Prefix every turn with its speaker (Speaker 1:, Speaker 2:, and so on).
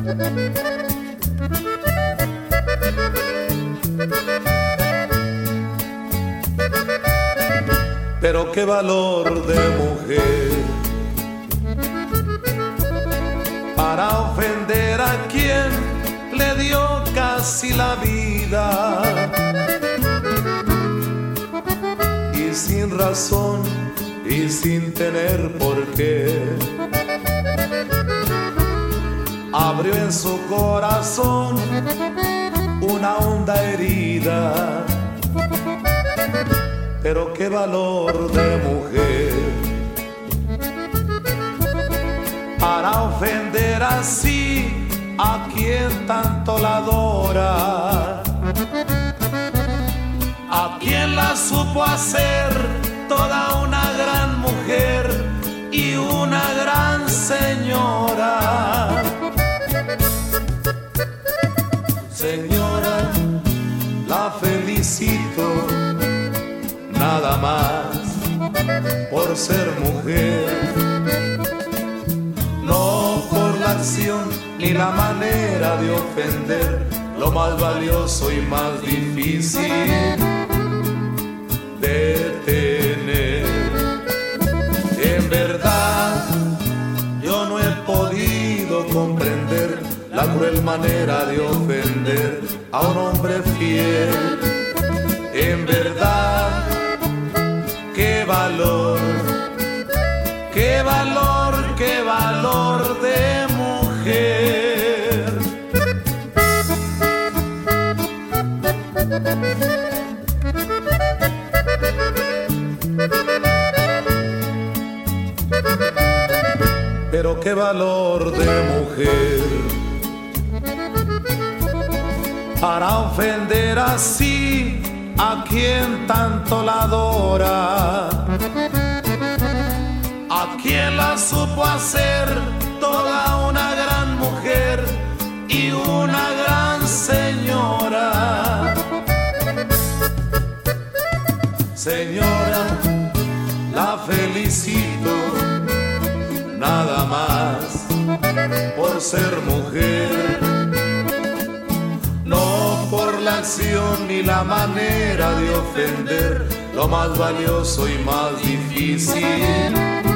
Speaker 1: Pero qué valor de mujer para ofender a quien le dio casi la vida, y sin razón y sin tener por qué abrió en su corazón una honda herida. Pero qué valor de mujer para ofender así a quien tanto la adora, a quien la supo hacer toda una gran mujer y una gran señora. Señora, la felicito nada más por ser mujer, no por la acción ni la manera de ofender, lo más valioso y más difícil de tener. En verdad, yo no he podido comprender la cruel manera de ofender a un hombre fiel. En verdad, qué valor, qué valor, qué valor de mujer. Pero qué valor de mujer para ofender así a quien tanto la adora, a quien la supo hacer toda una gran mujer y una gran señora. Señora, la felicito nada más por ser mujer, no por la acción ni la manera de ofender, lo más valioso y más difícil